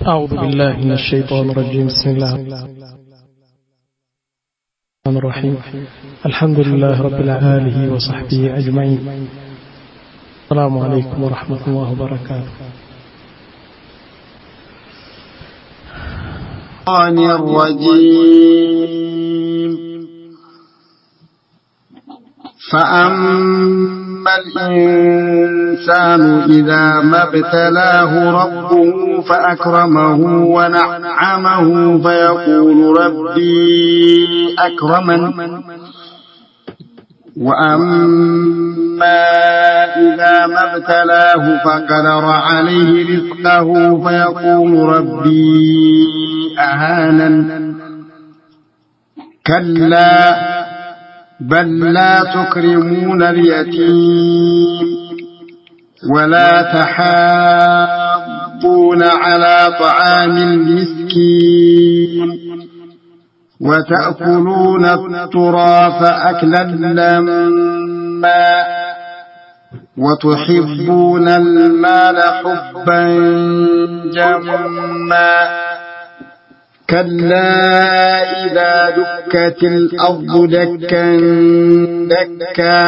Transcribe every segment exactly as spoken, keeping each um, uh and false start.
أعوذ بالله من الشيطان الرجيم. بسم الله الرحمن الرحيم. الحمد لله رب العالمين وصحبه أجمعين. السلام عليكم ورحمة الله وبركاته. الرجيم. فأما الإنسان إذا ما ابتلاه ربه فأكرمه ونعمه فيقول ربي أكرمن وأما إذا ما ابتلاه فقدر عليه رزقه فيقول ربي أهانن كلا بل لا تكرمون اليتيم ولا تحاضون على طعام المسكين وتأكلون التراث أكلا لما وتحبون المال حبا جما كلا إذا دكت الأرض دكا دكا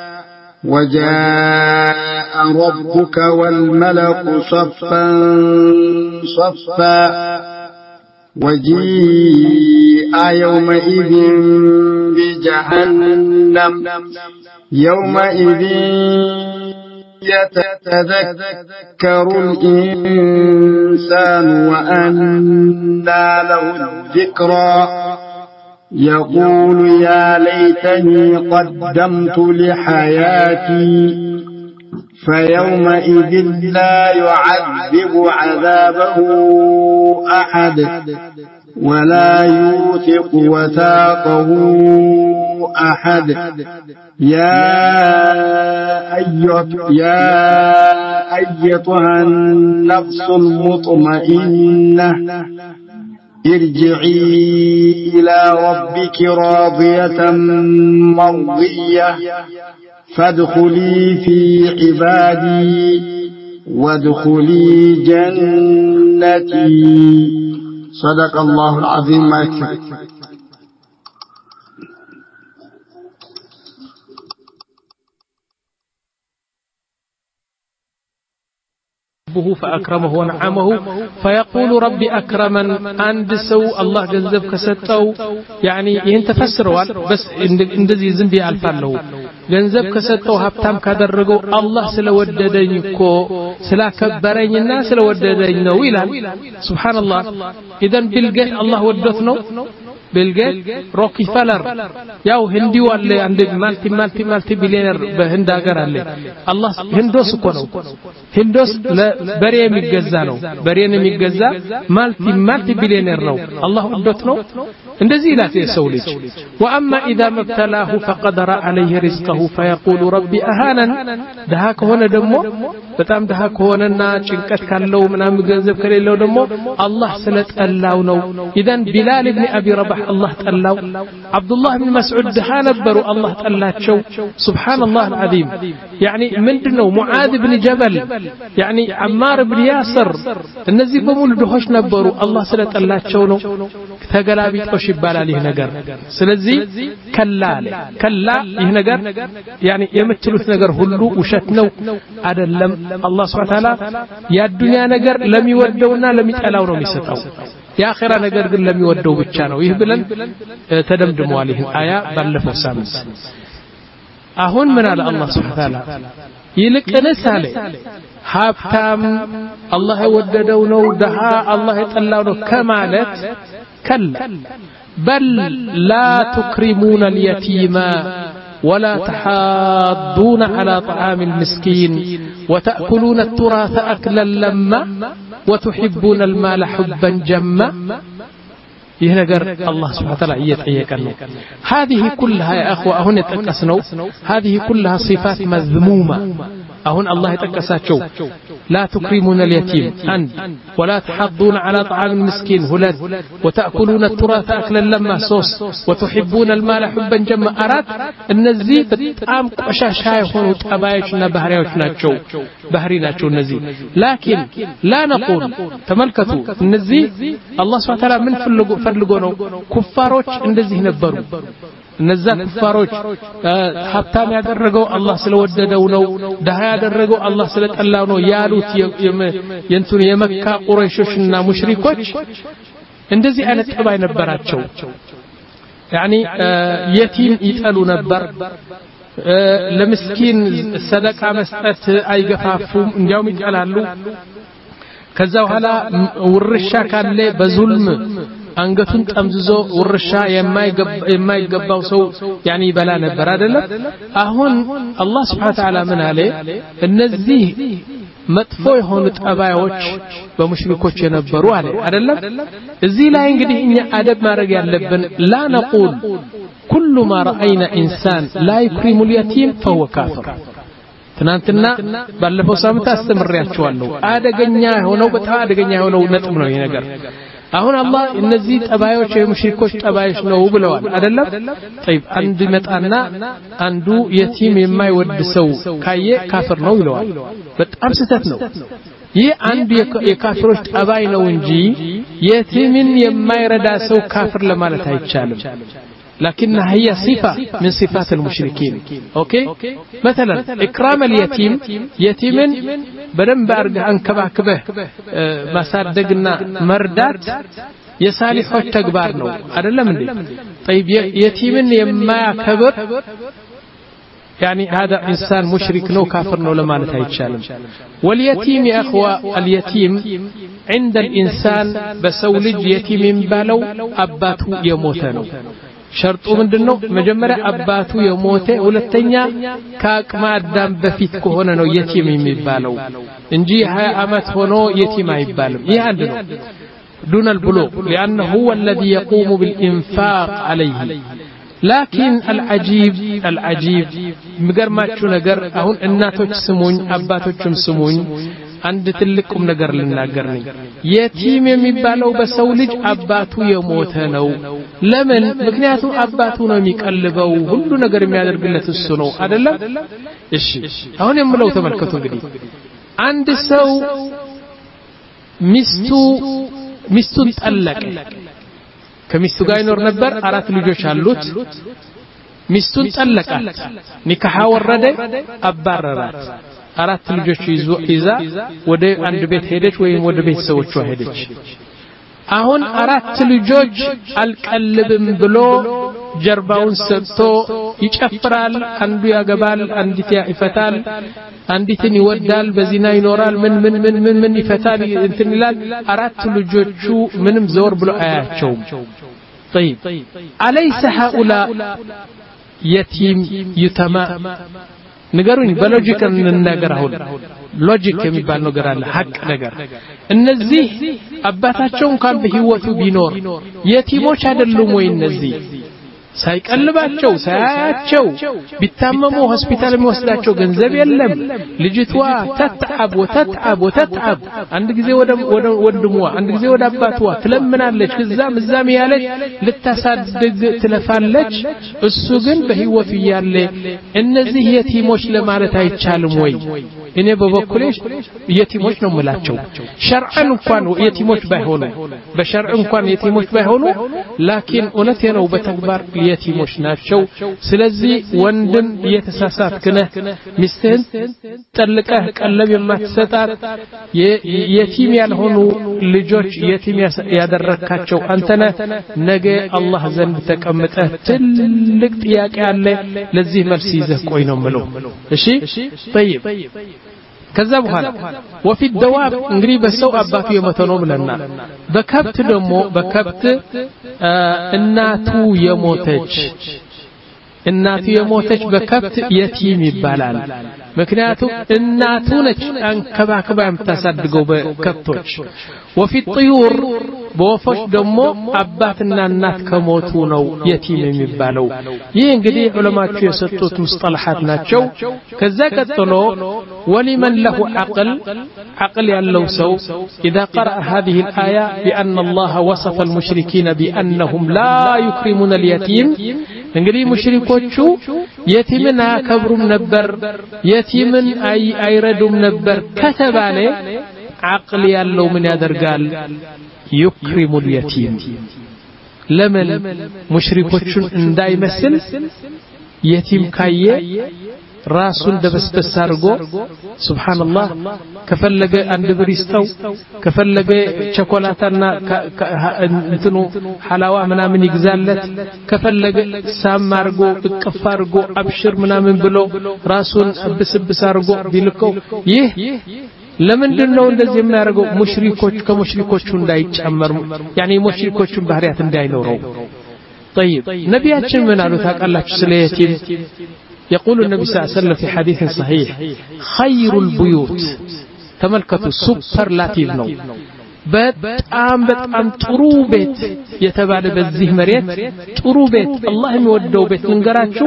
وجاء ربك والملك صفا صفا وجيء يومئذ بجهنم يومئذ يتذكر الإنسان وأنى له الذكرى يقول يا ليتني قدمت لحياتي فيومئذ لا يعذب عذابه أحد ولا يوثق وثاقه أحد يا أيها يا أيتها النفس المطمئنة ارجعي إلى ربك راضية مرضية فادخلي في عبادي وادخلي جنتي. صدق الله العظيم. ما يكفي. فأكرمه ونعمه فيقول ربي أكرمن. عند سو الله جنزب كستو يعني ينتفسروا بس اندزي زنبي ألفالله جنزب كستو هبتام كدرجو الله سلوددنيكو سلا كبرين الناس سلوددني ويلا سبحان الله. إذن بالجد الله ودثنو بالجد روكي فلر ياو هندي ولا عند مالتي مالتي مالتي بليونير بهند أجر عليه الله هندوس كونو هندوس بريه ميجزا نو بريه ميجزا مالتي مالتي بليونير نو الله ودثنو እንደዚህ لا تسولج. وأما إذا ما ابتلاه فقدر عليه رزقه فيقول ربي أهانا. دهاك هنا دمو በጣም ደሃ ከሆነና ጭንቀት ካለው ምናም ገንዘብ ከሌለው ደሞ አላህ ስለጠላው ነው። ኢዘን ቢላል ኢብኑ አቢ ረባህ አላህ ጠላው። አብዱላህ ኢብኑ መስዑድ ደሃ ነበሩ አላህ ጠላቸው። ሱብሃንአላህ አልዓዚም። ያኒ ምንድነው ሙዓዝ ኢብኑ ጀበል ያኒ አማር ኢብኑ ያስር እነዚህ በሙሉ ድሆች ነበሩ አላህ ስለጠላቸው ነው። ተገላቢጦሽ ይባላል ይህ ነገር። ስለዚህ ከላ ከላ ይህ ነገር ያኒ የምትሉት ነገር ሁሉ ውሸት ነው አይደለም። الله سبحانه وتعالى يا الدنيا ነገር ለሚወደውና ለሚጠላው ነው የሚሰጠው። የአኺራ ነገር ግን ለሚወደው ብቻ ነው። ይህ ብለን ተደምድመዋል ይህን አያ ባለፈው ሳምንት። አሁን ምን አለ አላህ سبحانه وتعالى ይልቅንስ አለ ሀብታም አላህ የወደደው ነው ደሃ አላህ የጠላው ነው ከማለት ከላ بل لا تكرمون اليتيم ولا تحاضون على طعام المسكين وتأكلون التراث أكلا لما وتحبون المال حبا جما. يهنجر الله سبحانه وتعالى يتعيكنا. هذه كلها يا أخوة هنا تكسنوا هذه كلها صفات مذمومة አሁን አላህ የጠቀሳቸው لا تكرمون اليتيم አንድ ولا تحضون على طعام المسكين ሁለት وتأكلون التراث أكلا لما ሶስት وتحبون المال حبا جما አራት እነዚህ በጣም ቆሻሻ የሆኑ ጠባዮችና ባህሪያዎች ናቸው ባህሪ ናቸው እነዚህ لكن لا نقول ተመልከቱ እነዚህ አላህ Subhanahu Wa Ta'ala ምን ፈልጎ ፈልጎ ነው ኩፋሮች እንደዚህ ነበሩ እነዛ ኩፋሮች ሀብታም ያደረገው አላህ ስለወደደው ነው ደሃ ያደረገው አላህ ስለጠላው ነው ያሉት የንቱን የመካ ቁረይሾችና ሙሽሪኮች እንደዚህ አይነት ጠባይ ነበራቸው يعني የቲም ይጠሉ ነበር ለምስኪን ሰደቃ መስጠት አይገፋፉም እንዲያውም ይጠላሉ ከዛ በኋላ ውርሻ ካለ በዙልም አንገቱን ጠምዝዞ ውርሻ የማይገባው ሰው يعني ይበላ ነበር አይደለም አሁን አላህ Subhanahu Wa Ta'ala ምን አለ እነዚህ መጥፎ የሆኑ ጠባዮች በሙሽሪኮች የነበሩ አለ አይደለም እዚህ ላይ እንግዲህ እኛ አደብ ማድረግ ያለብን لا نقول كل ما راينا انسان لا يكرم اليتيم فهو كافر ትናንትና ባለፈው ሳምንት አስተምሬያችኋለሁ አደገኛ ሆነው በጣም አደገኛ ሆነው ነጥብ ነው ይሄ ነገር አሁን አላህ እነዚህ ጠባዮች የሙሽሪኮች ጠባዮች ነው ብለዋል አይደለም طيب አንድ መጣና አንዱ የቲም የማይወድ ሰው ካየ ካፍር ነው ይለዋል በጣም ስህተት ነው ይህ አንድ የካፍሮች ጠባይ ነው እንጂ የቲምን የማይረዳ ሰው ካፍር ለማለት አይቻልም لكنها هي صفة من صفات المشركين أوكي مثلا إكرام اليتيم يتيم بدن بارجع انكباكبه ما صدقنا مردات يصالح التكبار نو أدلم لي طيب يتيم يما كبر يعني هذا إنسان مشرك نو كافر نو لما نتايتشالم واليتيم يا أخوة اليتيم عند الإنسان بسولج يتيم بالو أباته يموتنو ሸርጡ ምንድነው መጀመሪያ አባቱ የሞተ ሁለተኛ ከአቅመ አዳም በፊት ከሆነ ነው የቲም የሚባለው እንጂ ሃያ አመት ሆኖ የቲም አይባልም ይሄ አንድ ነው دون البلوغ لانه هو الذي يقوم بالانفاق عليه لكن العجيب العجيب مغرماچو ነገር አሁን እናቶች ስሙኝ አባቶችም ስሙኝ አንድ ትልቁም ነገር ልናገር ነኝ የቲም የሚባለው በሰው ልጅ አባቱ የሞተ ነው ለምን ምክንያቱም አባቱ ነው የሚቀልበው ሁሉ ነገር የሚያደርግለት እሱ ነው አይደለም እሺ አሁን የምለው ተመልከቱ እንግዲህ አንድ ሰው ሚስቱ ሚስቱን ጠለቀ ከሚስቱ ጋር ይኖር ነበር አራት ልጆች አሉት ሚስቱን ጠለቃት ኒካህ ወረደ አባረራት አራት ልጆች ይዛ ወደ አንድ ቤት ሄደች ወይም ወደ ቤተሰቦቿ ሄደች አሁን አራት ልጆች አልቀልብም ብሎ ጀርባውን ሰጥቶ ይጨፍራል አንዱ ያገባል አንዲት ይፈታል አንዲትን ይወዳል በዚና ይኖራል ምን ምን ምን ምን ምን ይፈታል እንትን ይላል አራት ልጆቹ ምንም ዘወር ብሎ አያቸው طيب أليس هؤلاء يتيم يتما ንገሩኝ በሎጂክ እንነገር አሁን ሎጂክ የሚባል ነገር አለ ሐቅ ነገር እነዚህ አባታቸው እንኳን በህይወቱ ቢኖር የቲሞች አይደሉም ወይ እነዚህ ሳይቀልባቸው ሳያቸው ቢታመሙ ሆስፒታል የሚወስዳቸው ገንዘብ የለም ልጅቷ ተጣብ ወተጣብ ወተጣብ አንድ ጊዜ ወደ ወንድሟ አንድ ጊዜ ወደ አባቷ ትለምናለች ከዛም እዛም ያለች ልታሳድግ ትለፋለች እሱ ግን በህይወቱ ያለ እነዚህ የቲሞች ለማለት አይቻልም ወይ እኔ በበኩሌ የቲሞች ነው የምላቸው ሸርዓን እንኳን የቲሞች ባይሆኑ በሸርዕ እንኳን የቲሞች ባይሆኑ ላኪን እውነት ነው በተግባር የቲሞች ናቸው ስለዚህ ወንድም የተሳሳትከነ ሚስትህን ጠልቀህ ቀለብ የማትሰጣት የቲም ያልሆኑ ልጆች የቲም ያደረካቸው አንተነ ነገ አላህ ዘንድ ተቀምጠህ ትልቅ ጥያቄ አለ ለዚህ መልስ ይዘህ ቆይ ነው ምለው እሺ طيب ከዛ በኋላ وفي الدواب እንግዲህ በሰው አባቱ የሞተ ነው ብለና በከብት ደግሞ በከብት እናቱ የሞተች እናቱ የሞተች በከብት የቲም ይባላል ምክንያቱም እናቱ ነች አንከባከባ የምታሳድገው በከብቶች وفي الطيور በወፎች ደግሞ አባትና እናት ከሞቱ ነው የቲም የሚባለው ይህ እንግዲህ ዑለማዎቹ የሰጡት ሙስጠላሃት ናቸው ከዛ ቀጥሎ ولمن له عقل عقل ያለው ሰው اذا قرأ هذه الآية بأن الله وصف المشركين بأنهم لا يكرمون اليتيم እንግዲህ ሙሽሪኮቹ የቲምን አያከብሩም ነበር የቲምን አይረዱም ነበር ከተባለ عقل ያለው ምን ያደርጋል يكرم اليتيم ለምን ሙሽሪኮቹን እንዳይመስል የቲም ካየ ራሱን ደበስበስ አድርጎ ሱብሃንአላህ ከፈለገ አንድ ብር ይስጠው ከፈለገ ቸኮላታና እንትኑ ሐላዋ ምናምን ይግዛለት ከፈለገ ሳም አድርጎ እቅፍ አድርጎ አብሽር ምናምን ብሎ ራሱን ብስብስ አድርጎ ቢልከው ይህ ለምንድነው እንደዚህ የሚያደርገው ሙሽሪኮች ከሙሽሪኮቹ እንዳይጨመሩ ያኒ ሙሽሪኮቹን ባህሪያት እንዳይኖረው طيب ነቢያችን ምን አሉ ታውቃላችሁ ስለ የቲም يقول النبي صلى الله عليه وسلم في حديث صحيح خير البيوت تملكتوا سوبر لاتيف ነው በጣም በጣም ጥሩ ቤት የተባለ በዚህ መሬት ጥሩ ቤት አላህ የሚወደው ቤት ልንገራችሁ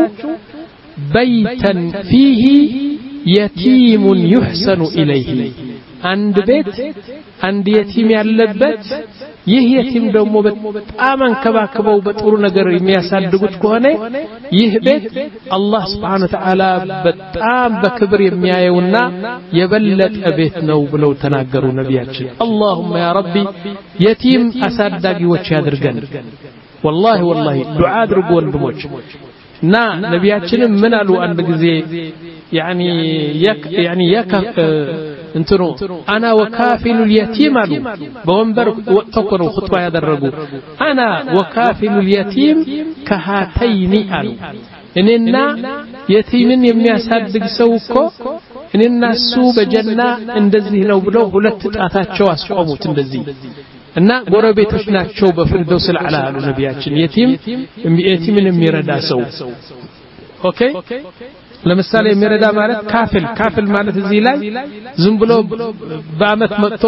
بيتا فيه يتيم يحسن إليه عند بيت عند يتيم ያለበት ይህ የቲም ደግሞ በጣም አንከባከበው በጥሩ ነገር የሚያሳድጉት ከሆነ ይህ ቤት አላህ Subhanahu Wa Ta'ala በጣም በክብር የሚያየውና የበለጠ ቤት ነው ብለው ተናገሩ ነቢያችን اللهم يا ربي የቲም አሳዳጊዎች ያድርገን والله والله ዱዓ አድርጉ ወንድሞች ና ነቢያችንም ምን አሉ አንድ ጊዜ يعني يك يعني يك انترو انا وكافل اليتيم አሉ በወንበር ወጥተው ኹጥባ ያደረጉ انا وكافل اليتيم كهاتين አሉ እኔና የቲምን የሚያሳድግ ሰው እኮ እኔና እሱ በጀና እንደዚህ ነው ብለው ሁለት ጣታቸው አስቆሙት እንደዚህ እና ጎረቤቶች ናቸው በፍርደውስ العلا አሉ ነቢያችን የቲም የቲምን የሚረዳ ሰው ኦኬ ለምሳሌ የሚረዳ ማለት ካፍል ካፍል ማለት እዚህ ላይ ዝም ብሎ በአመት መጥቶ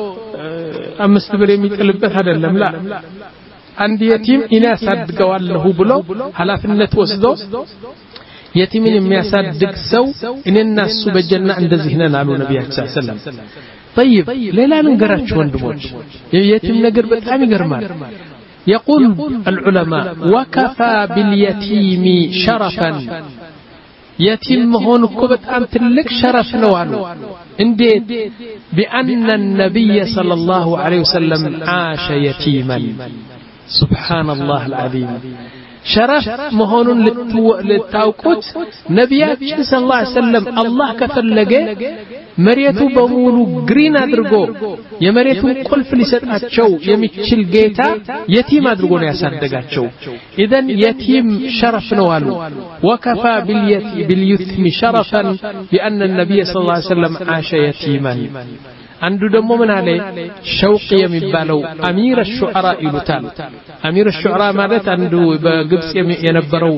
አምስት ብር የሚጥልበት አይደለም ላ አንድ የቲም እኔ ያሳድገዋለሁ ብሎ ኃላፊነት ወስዶ የቲምን የሚያሳድግ ሰው እኔና እሱ በጀና እንደዚህ ነን አሉ ነቢያችን ሰለላሁ ዐለይሂ ወሰለም طيب ሌላ ልንገራችሁ ወንድሞች የየቲም ነገር በጣም ይገርማል يقول العلماء وكفى باليتيم شرفا يتيم هون እኮ በጣም ትልቅ ሸረፍ ነው አሉ እንዴት بأن النبي صلى الله عليه وسلم عاش يتيما سبحان الله العظيم شرف مهون للتوقت نبياتنا صلى الله عليه وسلم الله كفلገ መሬቱ በሙሉ ግሪን አድርጎ የመሬቱ ቁልፍ ሊሰጣቸው የሚችል ጌታ የቲም አድርጎ ነው ያሳደጋቸው اذا يتيم شرف ነው አሉ وكفى باليتيم شرفا بأن النبي صلى الله عليه وسلم عاش يتيما አንዱ ደግሞ ምን አለ ሸውቅ የሚባለው አሚር الشعراء ይሉታል አሚር الشعراء ማለት አንዱ በግብጽ የነበረው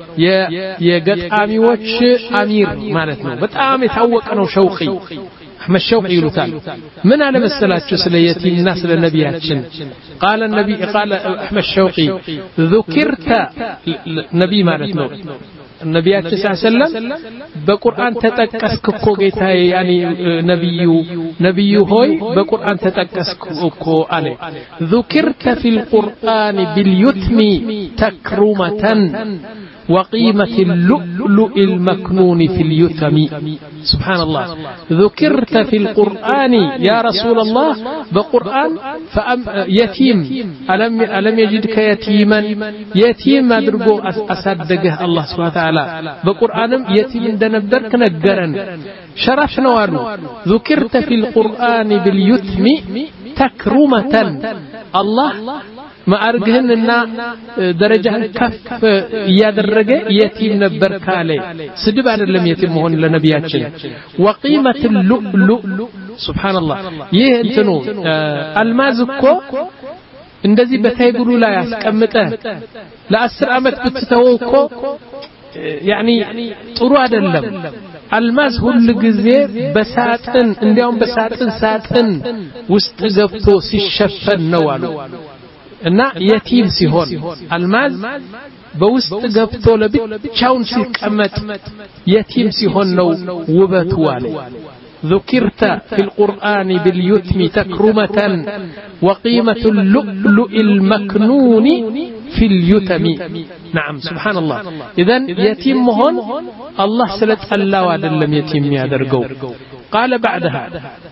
የገጣሚዎች አሚር ማለት ነው በጣም የታወቀ ነው ሸውቂ احمد شوقي ይሉታል ምን አለ መሰላችሁ ስለ የቲምና ስለ ነቢያችን قال النبي قال احمد شوقي ذكرت ነብይ ማለት ነው ነቢያችን ሰለላሁ ዐለይሂ ወሰለም በቁርአን ተጠቀስክ እኮ ጌታዬ ያኒ ነብዩ ነብዩ ሆይ በቁርአን ተጠቀስክ እኮ አለ ذكرت في القرآن باليتم تكرمة وقيمة اللؤلؤ المكنون في اليتم سبحان الله ذكرت في القرآن يا رسول الله بقرآن يتيم ألم, ألم يجدك يتيما يتيم أدرقو أصدقه الله سبحانه وتعالى بقرآن يتيم دنبدرك نقرن شرف نوارو ذكرت في القرآن باليتم تكرمة الله ما أرجهننا درجة كف يادرج يتيم نبركاله سدب على لم يتم هون لنبياتنا وقيمة اللؤلؤ سبحان الله يهنتنو المازكو እንደዚህ በታይብሩ ላይ ያስቀምጠ ለአስር አመት ብትተወው እኮ يعني ጥሩ አይደለም አልማዝ ሁሉ ጊዜ በሳጥን እንዲያውም በሳጥን ሳጥን ውስጥ ገብቶ ሲሸፈን ነው አሉ እና የቲም ሲሆን አልማዝ በውስጥ ገብቶ ለብቻውን ሲቀመጥ የቲም ሲሆን ነው ውበቱ አለ ذكرت في القرآن باليتم تكرمة وقيمة اللؤلؤ المكنون في اليتم نعم سبحان الله إذن يتيم هون الله سلت الله وعدلم يتيم يادرقو قال بعدها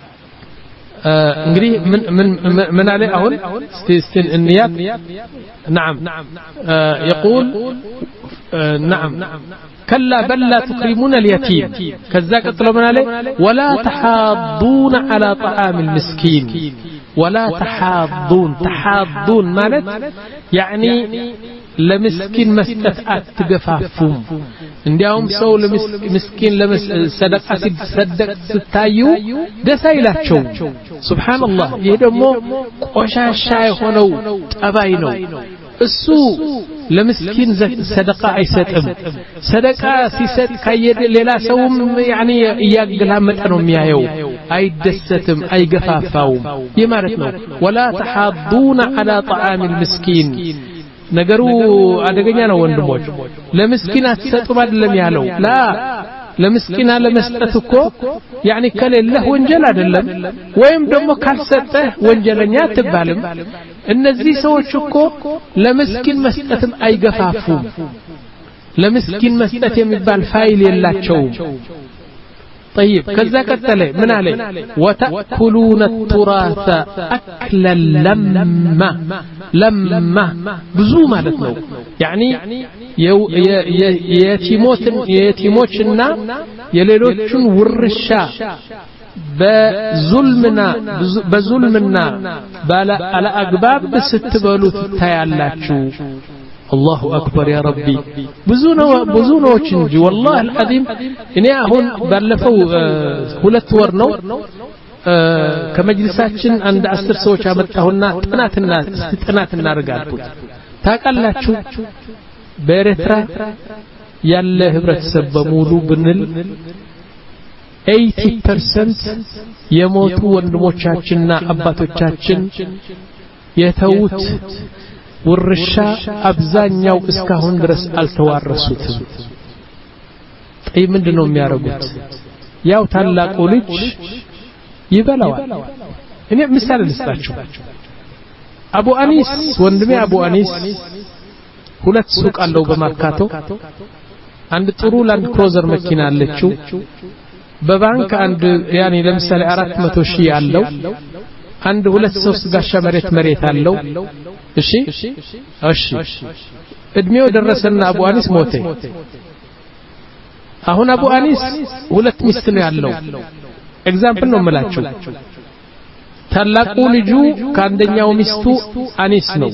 انقري من من من عليه أهل استن النيات نعم آه يقول آه نعم كلا بل لا تكرمون اليتيم كذاك طلبنا عليه ولا تحاضون على طعام المسكين ولا تحاضون تحاضون مالت يعني لمسكين مسكت أتقفافهم عندهم سو لمسكين لمس صدقة صدق ستايو دسايلات شو سبحان الله يدمو قشاشا يخونو تباينو السوء لمسكين صدقة አይሰጥም صدقة ሲሰጥ ካየደ ሌላ ሰውም يعني ያገላመጠ ነው የሚያየው አይደሰትም አይገፋፋውም ይማረት ነው ولا تحاضون على طعام المسكين ነገሩ አደገኛ ነው ወንድሞች ለምስኪን አትሰጡም አይደለም ያለው ላ ለምስኪን ለመስጠት እኮ يعني ከሌለህ ወንጀል አይደለም ወይም ደግሞ ካልሰጠህ ወንጀለኛ አትባልም እነዚህ ሰዎች እኮ ለምስኪን መስጠትም አይገፋፉም ለምስኪን መስጠት የሚባል ፋይል የላቸውም طيب كذا قتله من عليه وتأكلون التراث أكلا لما لما بزو مالتنا يعني يتيموت يتيموتنا يليلوتشن ورشا بظلمنا بظلمنا بالا على أقباب ستبالو تايالاتشو الله أكبر يا ربي بزونا بزونا وشنجي والله العظيم إني أهون بلفو هلت ورنو كمجلساتشن عند عشر سوچ عمتهن تناتنا تناتنا رجالكوت تاقلاتشو بيرترا يالله هبرت سبمولو بنل eighty percent የሞቱ ወንድሞቻችንና አባቶቻችን የተውት ውርሻ አብዛኛው እስካሁን ድረስ አልተዋረሱትም ጠይ ምንድነው የሚያረጉት ያው ታላቁ ልጅ ይበላዋል እኔ ምሳሌ ልስጣችሁ አቡ አኒስ ወንድሜ አቡ አኒስ ሁለት ሱቅ አለው በማርካቶ አንድ ጥሩ ላንድ ክሩዘር መኪና አለችው በባንክ አንድ ያኒ ለምሳሌ አራት መቶ ሺህ ያለው አንድ ሁለት ሶስት ጋሻ መሬት መሬት አለው እሺ እሺ እድሜው ደረሰና አቡ አኒስ ሞተ አሁን አቡ አኒስ ሁለት ሚስት ነው ያለው ኤግዛምፕል ነው የምላችሁ ታላቁ ልጁ ከአንደኛው ሚስቱ አኒስ ነው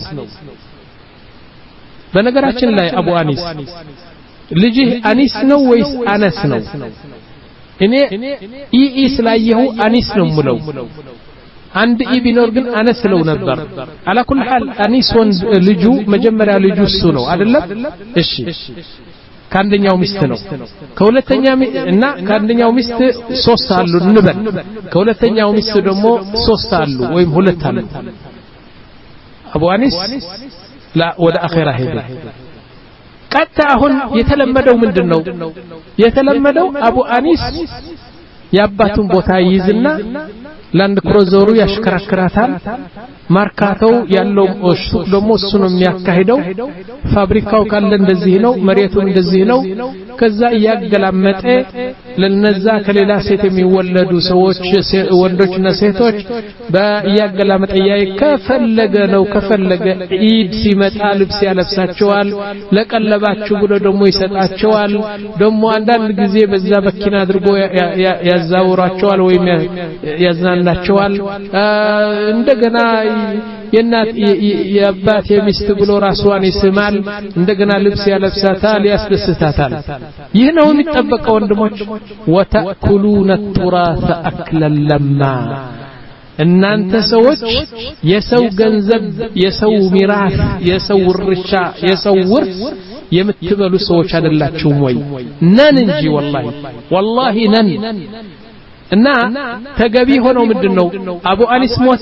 በነገራችን ላይ አቡ አኒስ ልጅህ አኒስ ነው ወይስ አነስ ነው እኔ ኢኢ ስላየሁ አኒስ ነው ሙለው አንድ ኢ ቢኖር ግን አነስ ለው ነበር على كل حال አኒስ ወንድ ልጁ መጀመሪያ ልጁ እሱ ነው አይደለም እሺ ከአንደኛው ሚስት ነው ከሁለተኛ እና ከአንደኛው ሚስት ሶስት አሉ እንበል ከሁለተኛው ሚስት ደግሞ ሶስት አሉ ወይም ሁለት አሉ አቡ አኒስ لا ወደ አኺራ ሄደ ቀጣ አሁን የተለመደው ምንድነው የተለመደው አቡ አኒስ ያባቱን ቦታ ይይዝና ላንድ ክሩዘሩ ያሽከራክራታል ማርካታው ያለው ሱቅ ደግሞ እሱ ነው የሚያካሂደው ፋብሪካው ካለ እንደዚህ ነው መሬቱ እንደዚህ ነው ከዛ ያገላመጠ ለነዛ ከሌላ ሴት የሚወለዱ ሰዎች ወንዶችና ሴቶች በያገላመጠ ያይ ከፈለገ ነው ከፈለገ ኢድ ሲመጣ ልብስ ያለብሳቸዋል ለቀለባችሁ ብሎ ደግሞ ይሰጣቸዋል ደግሞ አንዳንድ ጊዜ በዛ በኪና አድርጎ ያዛውራቸዋል ወይ ያዝናናቸዋል እንደገና የናት የአባት የሚስት ብሎ ራስዋን ይስማል እንደገና ልብስ ያለብሳታል ያስደስታታል ይህ ነው የሚጠበቀው ወንድሞች وتأكلون التراث أكلا لما እናንተ ሰዎች የሰው ገንዘብ የሰው ሚራስ የሰው ውርሻ የሰው ውርስ የምትበሉ ሰዎች አይደላችሁም ወይ ነን እንጂ ወላሂ ወላሂ ነን እና ተገቢ ሆኖ ምንድነው አቡ አኒስ ሞተ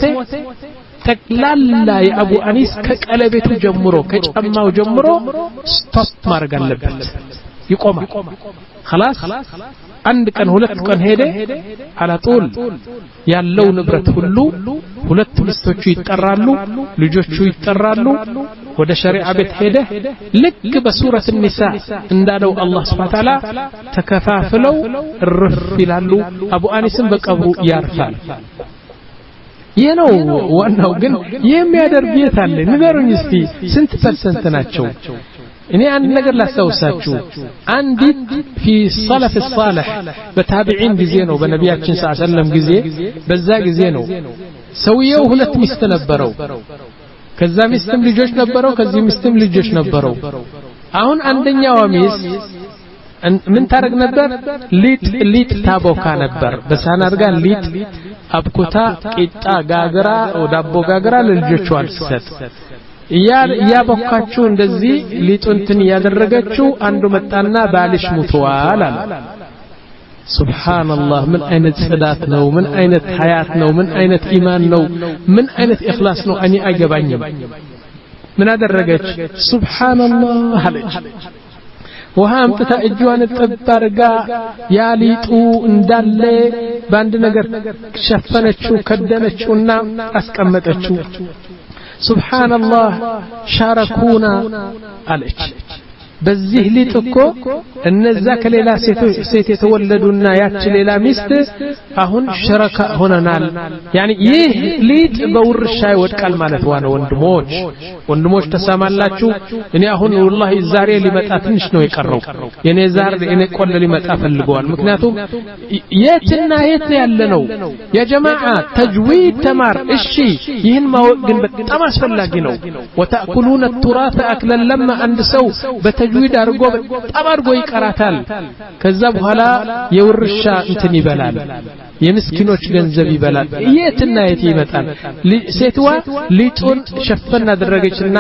ተቅላላ የአቡ አኒስ ከቀለቤቱ ጀምሮ ከጫማው ጀምሮ ስቶፕ ማድረግ አለበት ይቆማል خلاص አንድ ቀን ሁለት ቀን ሄደ አላጦል ያለው ንብረት ሁሉ ሁለት ሚስቶቹ ይጠራሉ ልጆቹ ይጠራሉ ወደ ሸሪዓ ቤት ሄደ ልክ በሱረት النساء እንዳለው አላህ Subhanahu Wa Ta'ala ተከፋፍለው ርፍ ይላሉ አቡ አኒስም በቀብሩ ያርፋል የነው ዋናው ግን የሚያደርግ የታለ ንገሩኝ እስቲ ስንት ፐርሰንት ናቸው እኔ አንድ ነገር ላስተውሳችሁ አንዲት في السلف الصالح በታቢዒን ጊዜ ነው በነቢያችን ሰለላሁ ዐለይሂ ወሰለም ጊዜ በዛ ጊዜ ነው ሰውየው ሁለት ሚስት ነበረው ከዛ ሚስትም ልጆች ነበረው ከዚህ ሚስትም ልጆች ነበረው አሁን አንደኛው ሚስት ምን ታረግ ነበር ሊጥ ሊጥ ታቦካ ነበር በሳህን አድርጋ ሊጥ አብኩታ ቂጣ ጋግራ ዳቦ ጋግራ ለልጆቿ አልሰጥ ያ ያቦካችሁ እንደዚህ ሊጡንትን ያደረገችው አንዱ መጣና ባልሽ ሙተዋል አለ ሱብሃንአላህ ምን አይነት ጽዳት ነው ምን አይነት ሐያት ነው ምን አይነት ኢማን ነው ምን አይነት ኢኽላስ ነው እኔ አይገባኝም ምን አደረገች ሱብሃንአላህ አለች ውሃ አምጥታ እጇን ጠባርጋ ያሊጡ እንዳለ ባንድ ነገር ሸፈነችው ከደነችውና አስቀመጠችው ሱብሃንአላህ ሻረኩና አለች በዚህ ሊጥኮ እነዛ ከሌላ ሴት የተወለዱና ያች ሌላ ሚስት አሁን ሸረካ ሆነናል يعني ይህ ሊጥ በውርሻ ይወድቃል ማለት ነው ወንድሞች ወንድሞች ተሰማላችሁ እኔ አሁን والله ዛሬ ሊመጣ ትንሽ ነው የቀረው የኔ ዛሬ እኔ ቆለ ሊመጣ ፈልገዋል ምክንያቱም የትና የት ያለ ነው ያ ጀማዓ ተጅዊድ ተማር እሺ ይህን ማወቅ ግን በጣም አስፈላጊ ነው وتأكلون التراث أكلا لما عند سو ተጅዊድ አርጎ በጣም አርጎ ይቀራታል ከዛ በኋላ የውርሻ እንትን ይበላል የምስኪኖች ገንዘብ ይበላል የትና የት ይመጣል ሴትዋ ሊጡን ሸፈን አደረገችና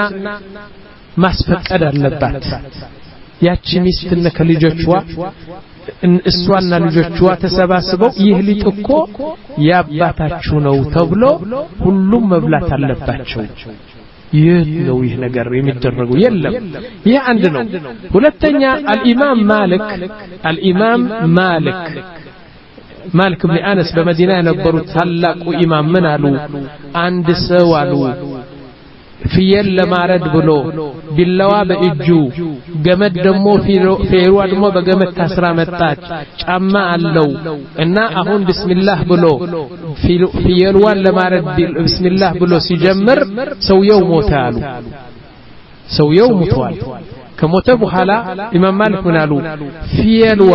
ማስፈቀድ አለባት ያቺ ሚስትና ከልጆቿ እሷና ልጆቿ ተሰባስበው ይህ ሊጥ እኮ ያባታችሁ ነው ተብሎ ሁሉም መብላት አለባቸው ይህ ነው ይህ ነገር የሚደረገው የለም ይህ አንድ ነው ሁለተኛ አልኢማም ማሊክ አልኢማም ማሊክ ማሊክ ኢብኑ አነስ በመዲና የነበሩት ታላቁ ኢማም ምን አሉ አንድ ሰው አሉ ፍየል ለማረድ ብሎ ቢላዋ በእጁ ገመድ ደሞ ፌሩዋ ደሞ በገመድ ታስራ መጣች ጫማ አለው እና አሁን ቢስሚላህ ብሎ ፍየልዋን ለማረድ ቢስሚላህ ብሎ ሲጀምር ሰውየው ሞተ አሉ ሰውየው ሞቷል ከሞተ በኋላ ኢማም ማሊክ ምን አሉ ፍየልዋ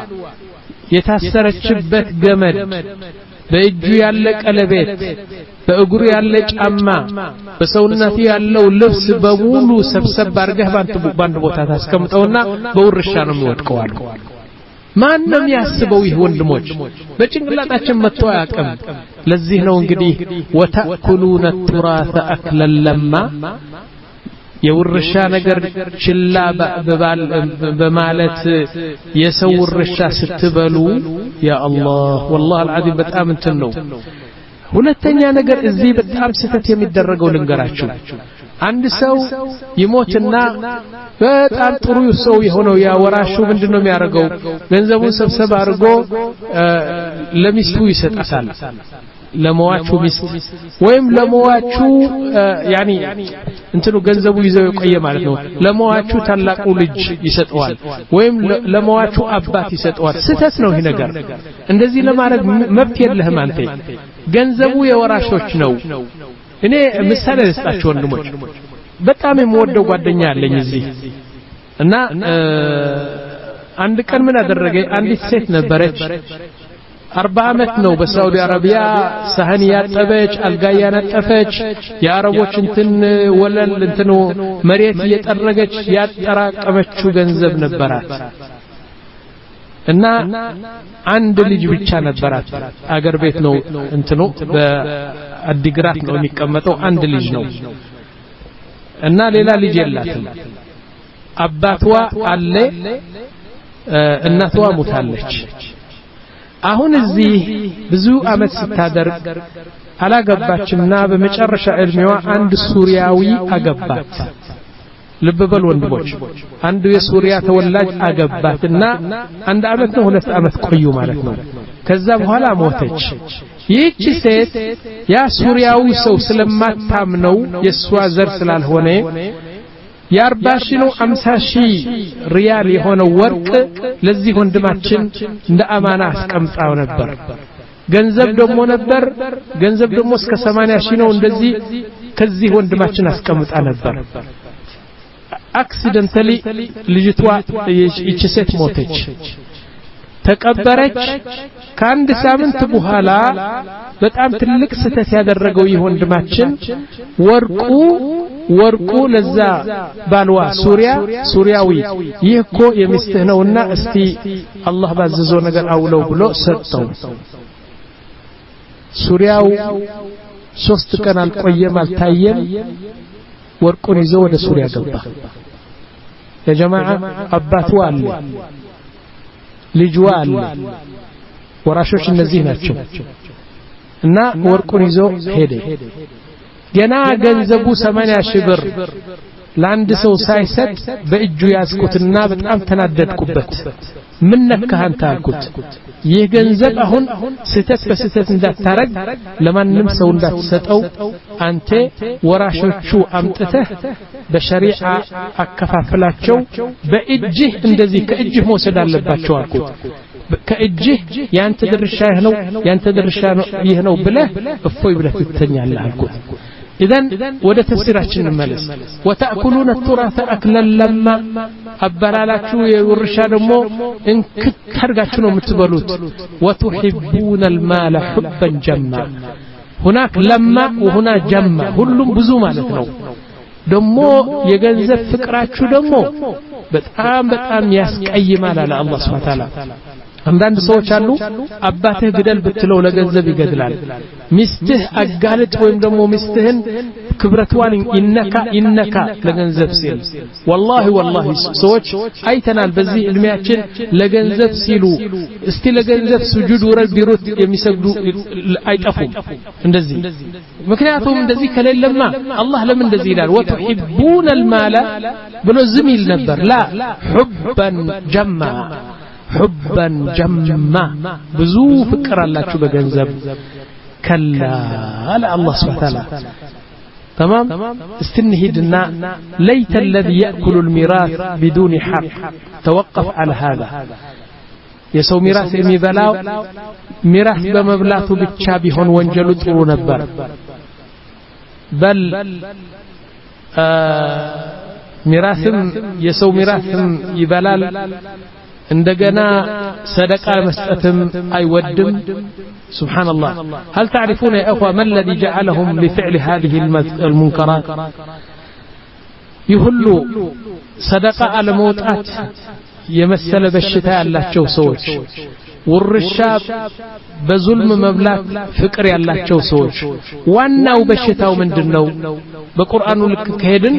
የታሰረችበት ገመድ በእጁ ያለ ቀለበት በእግሩ ያለ ጫማ በሰውነቱ ያለው ልብስ በሙሉ ሰብሰብ አርገህ ባንድ ቦታ ታስቀምጠውና በውርሻ ነው የሚወድቀው አሉ ማንንም ያስበው ይህ ወንድሞች በጭንቅላታችን መጥቶ ያቀም ለዚህ ነው እንግዲህ ወተأكلون التراث أكلا لما የውርሻ ነገር ችላ በማለት የሰው ውርሻ ስትበሉ ያ አላህ والله العظيم በጣም እንትን ነው ሁለተኛ ነገር እዚህ በጣም ስህተት የሚደረገው ልንገራችሁ አንድ ሰው ይሞትና በጣም ጥሩ ሰው የሆነው ያ ወራሹ ምንድነው የሚያደርገው ገንዘቡን ሰብሰብ አድርጎ ለሚስቱ ይሰጣታል ለመዋቹ ሚስት ወይም ለመዋቹ ያኒ እንትኑ ገንዘቡ ይዘው የቆየ ማለት ነው ለመዋቹ ታላቁ ልጅ ይሰጠዋል ወይም ለመዋቹ አባት ይሰጠዋል ስህተት ነው ይሄ ነገር እንደዚህ ለማድረግ መብት የለህም አንተ ገንዘቡ የወራሾች ነው እኔ ምሳሌ ልስጣችሁ ወንድሞች በጣም የምወደው ጓደኛ አለኝ እዚህ እና አንድ ቀን ምን አደረገ አንዲት ሴት ነበረች አርባ አመት ነው በሳውዲ አረቢያ ሳህን ያጠበች አልጋ ያነጠፈች የአረቦች እንትን ወለል እንትን መሬት እየጠረገች ያጠራቀመችው ገንዘብ ነበራት እና አንድ ልጅ ብቻ ነበራት አገር ቤት ነው እንትኑ በአዲግራት ነው የሚቀመጠው አንድ ልጅ ነው እና ሌላ ልጅ የላትም አባቷ አለ እናቷ ሞታለች አሁን እዚህ ብዙ አመት ስታደርግ አላገባችምና በመጨረሻ እድሜዋ አንድ ሱሪያዊ አገባት ልብ በል ወንድሞች አንዱ የሱሪያ ተወላጅ አገባትና አንድ አመት ነው ሁለት አመት ቆዩ ማለት ነው ከዛ በኋላ ሞተች ይህች ሴት ያ ሱሪያዊ ሰው ስለማታምነው የሷ ዘር ስላልሆነ የአርባ ሺህ ነው አምሳ ሺህ ሪያል የሆነው ወርቅ ለዚህ ወንድማችን እንደ አማና አስቀምጣው ነበር ገንዘብ ደግሞ ነበር ገንዘብ ደግሞ እስከ ሰማንያ ሺህ ነው እንደዚህ ከዚህ ወንድማችን አስቀምጣ ነበር አክሲደንታሊ ልጅቷ ይህች ሴት ሞተች ተቀበረች ከአንድ ሳምንት በኋላ በጣም ትልቅ ስተት ያደረገው ይህ ወንድማችን ወርቁ ወርቁ ለዛ ባልዋ ሱሪያ ሱሪያዊ ይህኮ የሚስትህ ነውና እስቲ አላህ ባዘዘው ነገር አውለው ብሎ ሰጠው ሱሪያው ሶስት ቀን አልቆየም አልታየም ወርቁን ይዞ ወደ ሱሪያ ገባ የጀማዓ አባቱ አለ ልጅዋ አለ ወራሾች እነዚህ ናቸው እና ወርቁን ይዞ ሄደ ገና ገንዘቡ ሰማንያ ሺህ ብር ለአንድ ሰው ሳይሰጥ በእጁ ያዝኩትና በጣም ተናደድኩበት ምን ነካህ አንተ አልኩት ይህ ገንዘብ አሁን ስተት በስተት እንዳታረግ ለማንም ሰው እንዳትሰጠው አንተ ወራሾቹ አምጥተህ በሸሪዓ አከፋፍላቸው በእጅህ እንደዚህ ከእጅህ መውሰድ አለባቸው አልኩት ከእጅህ ያንተ ድርሻ ይህ ነው ያንተ ድርሻ ይህ ነው ብለህ እፎይ ብለህ ትተኛለህ አልኩት إذن وده تفسيراتنا نملس وتأكلون التراث أكلا لما أبرالاتشو يورشا دمو إن كترغاتشنو متبلوت وتحبون المال حبا جما هناك لما وهنا جما هلهم بزو مالتنو دمو يغنزف فكراتشو دمو بتقام بتقام ياسكأي مالا لله سبحانه وتعالى አንዳንድ ሰዎች አሉ አባትህ ግደል ብትለው ለገንዘብ ይገድላል ሚስትህ አጋልጥ ወይም ደግሞ ሚስትህን ክብረቷን ይነካ ይነካ ለገንዘብ ሲል والله والله ሰዎች አይተናል በዚህ እድሜያችን ለገንዘብ ሲሉ እስቲ ለገንዘብ ስጁድ ወረድ ቢሩት የሚሰግዱ አይጠፉም እንደዚህ ምክንያቱም እንደዚህ ከሌለማ አላህ ለምን እንደዚህ ይላል وتحبون المال ብሎ ዝም ይል ነበር لا حبا جما حبا جما بزو فكر الله شو بجنزب كلا على الله سبحانه وتعالى تمام استنهدنا ليت الذي يأكل الميراث بدون حق توقف على هذا يسو ميراث المبلاو ميراث بمبلاته بالشابي هون وانجلو ترو نبر بل آه ميراثم يسو ميراثم يبلال عندنا صدقة مسأتهم أي ودم سبحان الله هل تعرفون يا أخوة ما الذي جعلهم لفعل هذه المنكرات يهلوا صدقة على موتات يمثل بالشتاء الله شو سوج والرشاب بظلم مبلغ فكري الله شو سوج وانا وبالشتاء ومن دنو بقرآن لك كهدن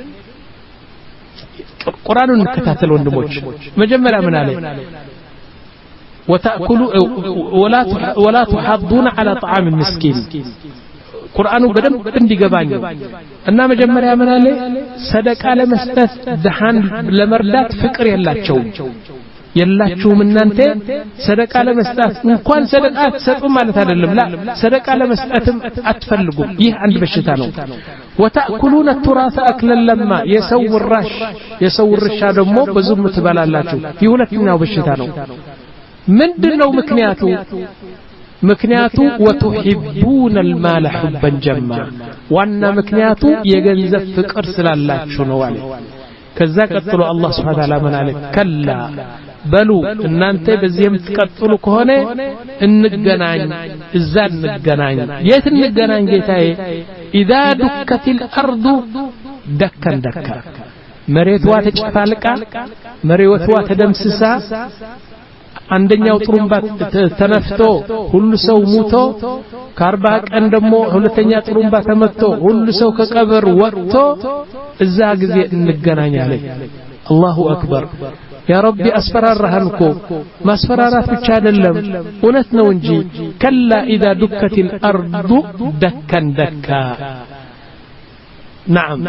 قرآن نكتاتل وندموش مجمّل من عليه وتأكلوا ولا ولا تحضون على طعام المسكين قرآن بدم عندي جباني أنا مجمّل من عليه صدق على مستث دهان لمردات فكر يلا شو يلا شو من أنت صدق على مستث نقول صدقات سبب ما نتعلم لا صدق على مستث أتفلقوا يه عند بشتانو وتأكلون التراث أكلا لما يسوي الرش يسوي الرشاد مو بزوم تبلا لا شو يولتنا وبشتانو من دنو مكنياتو مكنياتو وتحبون المال حبا جما وأن مكنياتو يجنزف فكر سلالة شو نوالي كذا قتلوا الله سبحانه وتعالى من عليك كلا بلو ان انت بزيم تقتلوا كهونه انغناኝ እዛን እንገናኝ የት እንገናኝ ጌታዬ اذا دكت الارض دكا دكا መሬቷ ተጨፋልቃ መሬቷ ተደምስሳ አንደኛው ጥሩምባ ተነፍቶ ሁሉ ሰው ሙቶ ከአርባ ቀን ደግሞ ሁለተኛ ጥሩምባ ተመቶ ሁሉ ሰው ከቀብር ወጥቶ እዛ ጊዜ እንገናኛለን አላሁ አክበር ያ ረቢ አስፈራራህንኮ ማስፈራራት ብቻ አይደለም እውነት ነው እንጂ ከላ اذا دكت الارض دكا دكا نعم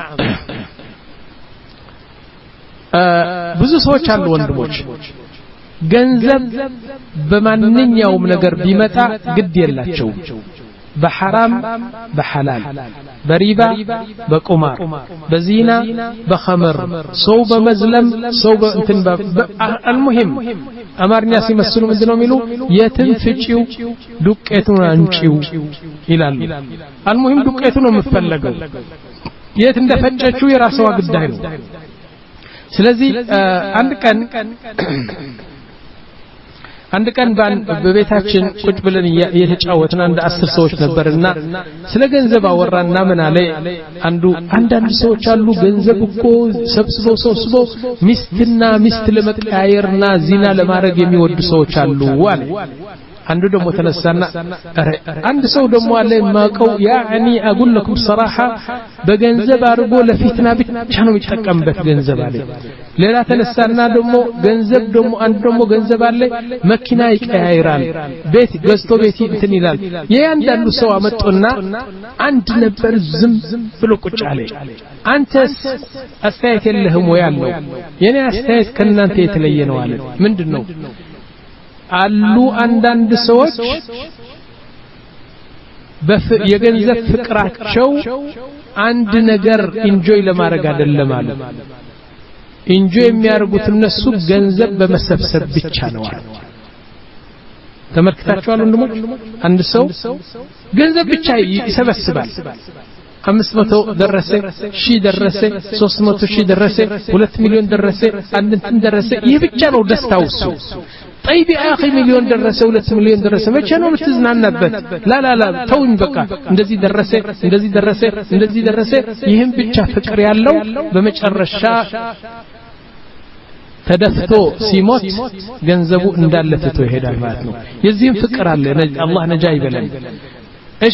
ብዙ ሰዎች አሉ ወንድሞች ገንዘብ በማንኛውም ነገር ቢመጣ ግድ የላቸው በሐራም በሐላል በሪባ በቁማር በዚና በኸመር ሰው በመዝለም ሰው በእንትን المهم አማርኛ ሲመስሉ ምንድነው የሚሉ የትም ፍጪው ዱቄቱን አንጪው ይላሉ المهم ዱቄቱ ነው የምትፈልገው የት እንደፈጨችው የራስዋ ጉዳይ ነው ስለዚህ አንድ ቀን አንድ ቀን በቤታችን ቁጭ ብለን እየተጫወትን አንድ አስር ሰዎች ነበርና ስለ ገንዘብ አወራና ምን አለ አንዱ አንዳንድ ሰዎች አሉ ገንዘብ እኮ ሰብስበው ሰብስበው ሚስትና ሚስት ለመቀያየርና ዚና ለማድረግ የሚወዱ ሰዎች አሉ አለ አንዱ ደግሞ ተነሳና አንድ ሰው ደግሞ አለ ማቀው ያኒ اقول لكم صراحه በገንዘብ አርጎ ለፊትና ብቻ ነው የሚጠቀምበት ገንዘብ አለ ሌላ ተነሳና ደግሞ ገንዘብ ደግሞ አንድ ደግሞ ገንዘብ አለ መኪና ይቀያይራል ቤት ገዝቶ ቤት እንትን ይላል የአንዳንዱ ሰው አመጡና አንድ ነበር ዝም ብሎ ቁጭ አለ አንተስ አስተያየት የለህም ወይ አለው የኔ አስተያየት ከናንተ የተለየ ነው አለ ምንድነው አሉ አንዳንድ ሰዎች የገንዘብ ፍቅራቸው አንድ ነገር ኢንጆይ ለማድረግ አይደለም አለ ኢንጆይ የሚያርጉት እነሱ ገንዘብ በመሰብሰብ ብቻ ነው አለ ተመልክታችኋል ወንድሞች አንድ ሰው ገንዘብ ብቻ ይሰበስባል አምስት መቶ ደረሰ ሺህ ደረሰ ሶስት መቶ ሺህ ደረሰ ሁለት ሚሊዮን ደረሰ አንድ እንትን ደረሰ ይህ ብቻ ነው ደስታው እሱ طيب يا اخي مليون درسه ሁለት ሚሊዮን ደረሰ መቼ ነው የምትዝናናበት لا لا لا ተውኝ በቃ እንደዚህ ደረሰ እንደዚህ ደረሰ እንደዚህ ደረሰ ይሄን ብቻ ፍቅር ያለው በመጨረሻ ተደፍቶ ሲሞት ገንዘቡ እንዳለ ትቶ ይሄዳል ማለት ነው የዚህም ፍቅር አለ አላህ ነጃ ይበለን እሺ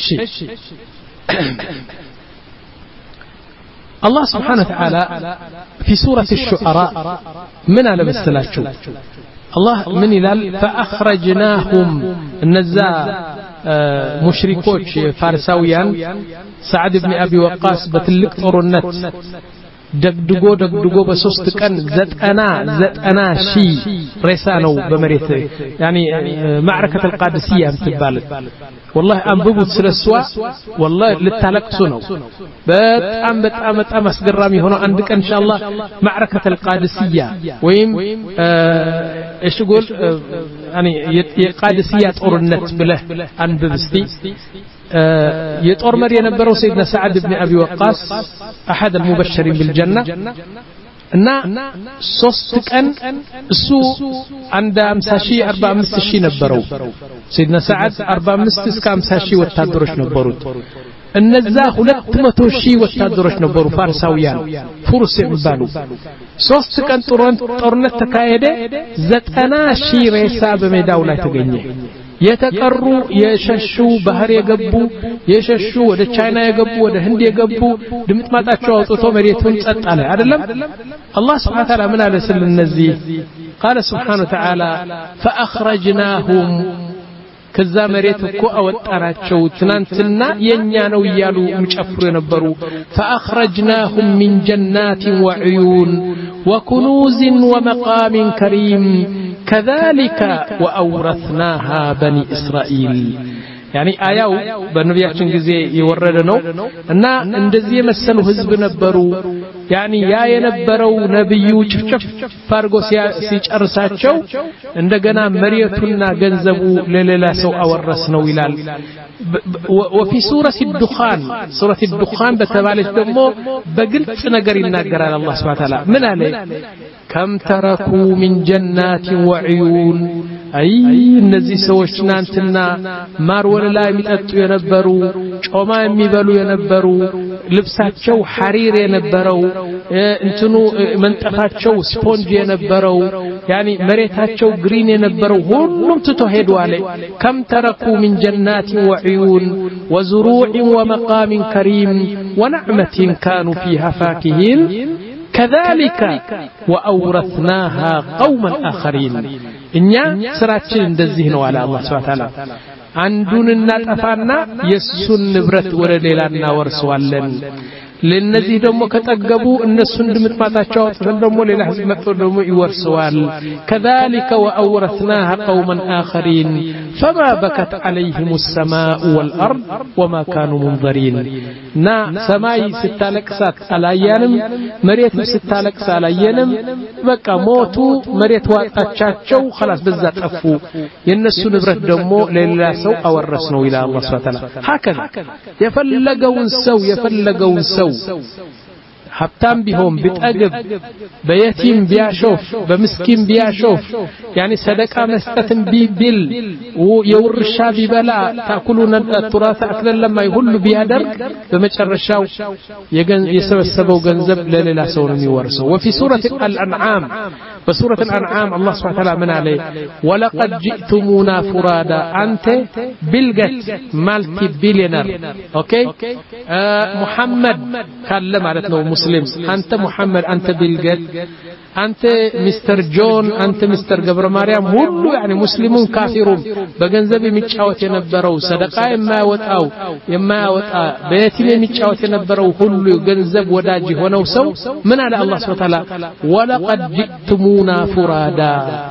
الله سبحانه وتعالى في سورة الشعراء من على مثلاته الله من يلال فأخرجناهم النزا مشركوش فارساويان سعد بن أبي وقاص بتلك طرنت دقدقو دقدقو بسوست كان زتأنا زتأنا شي ريسانو بمريت يعني معركة القادسية متبالت والله أنببت سلسوا والله للتلقسنو بتأم بتأم بتأم أسقرامي هنا عندك إن شاء الله معركة القادسية ويم إيش يقول يعني القادسية طرنت بله أنببستي يطور مر ينبرو سيدنا سعد بن أبي وقاص أحد المبشرين بالجنة እና ሶስት ቀን እሱ አንድ አምሳ ሺህ አርባ አምስት ሺህ ነበረው ሰይድና ሰዓድ አርባ አምስት እስከ አምሳ ሺህ ወታደሮች ነበሩት እነዛ ሁለት መቶ ሺህ ወታደሮች ነበሩ ፋርሳውያን ፉርስ የሚባሉ ሶስት ቀን ጦርነት ተካሄደ ዘጠና ሺህ ሬሳ በሜዳው ላይ ተገኘ የተቀሩ የሸሹ ባህር የገቡ የሸሹ ወደ ቻይና የገቡ ወደ ህንድ የገቡ ድምጥማጣቸው አውጥቶ መሬቱን ጸጥ አለ አይደለም አላህ Subhanahu Wa Ta'ala ምን አለ ስለነዚህ قال سبحانه وتعالى فاخرجناهم ከዛ መሬት እኮ አወጣናቸው ትናንትና የኛ ነው ይያሉ ምጨፍሩ የነበሩ فاخرجناهم من جنات وعيون وكنوز ومقام كريم كذلك وأورثناها بني إسرائيل يعني آياو بنبياتشن ጊዜ የወረደ ነው እና እንደዚህ የመሰሉ ህዝብ ነበሩ يعني ያ የነበረው ነብዩ ጭፍጭፍ ፋርጎ ሲጨርሳቸው እንደገና መሪያቱና ገንዘቡ ለሌላ ሰው አወረስ ነው ይላል وفي سورة الدخان سورة الدخان بتبالج دمو بقلت نقر يناقر على الله سبحانه وتعالى من عليه كم تركوا من جنات وعيون أي النزي سوشنا انتنا مار ولا لا يمتأتوا ينبروا وما يميبلوا ينبروا لبساتشو حرير ينبروا انتنو منتفاتشو سبونج ينبروا يعني مريتاچو ግሪን የነበረው ሁሉም ትቶ ሄዱ አለ كم تركوا من جنات وعيون وزروع ومقام كريم ونعمة كانوا فيها فاكهين كذلك وأورثناها قوما آخرين እኛ ስራችን እንደዚህ ነው አለ አላህ Subhanahu Wa Ta'ala አንዱን እናጠፋና የሱን ንብረት ወደ ሌላ እናወርሰዋለን ለነዚህ ደግሞ ከጠገቡ እነሱን ድምጥማታቸው አጥተን ደግሞ ሌላ ህዝብ መጥቶ ደግሞ ይወርሰዋል كذلك وأورثناها قوما آخرين فما بكت عليهم السماء والأرض وما كانوا منظرين نا سماي ستالكسات አላየንም መሬት ስትታለቅስ አላየንም በቃ ሞቱ መሬት ዋጣቻቸው خلاص በዛ ጠፉ የነሱ ንብረት ደግሞ ለሌላ ሰው አወረስነው ኢላ አላህ Subhanahu Wa Ta'ala هكذا የፈለገውን ሰው የፈለገውን ሰው ሀብታም ቢሆን ቢጠግብ በየቲም ቢያሾፍ በምስኪን ቢያሾፍ يعني ሰደቃ መስጠትን ቢብል የውርሻ ቢበላ ታኩሉን التراث አክለን ለማይ ሁሉ ቢያደርግ በመጨረሻው የሰበሰበው ገንዘብ ለሌላ ሰው ነው የሚወርሰው وفي سورة الأنعام بسورة الأنعام الله سبحانه وتعالى من عليه ولقد جئتمونا فرادا أنت بلغت مالتي بليونير أوكي آه محمد كلم على مسلم أنت محمد أنت بلغت أنت مستر جون أنت مستر جبر مريم هلو يعني مسلمون كافرون بجنزب متشاوت ينبروا صدقة إما وتأو إما وتأ بيتي متشاوت ينبروا هلو جنزب وداجي ونوسو من على الله سبحانه وتعالى ولقد جئتمونا فرادا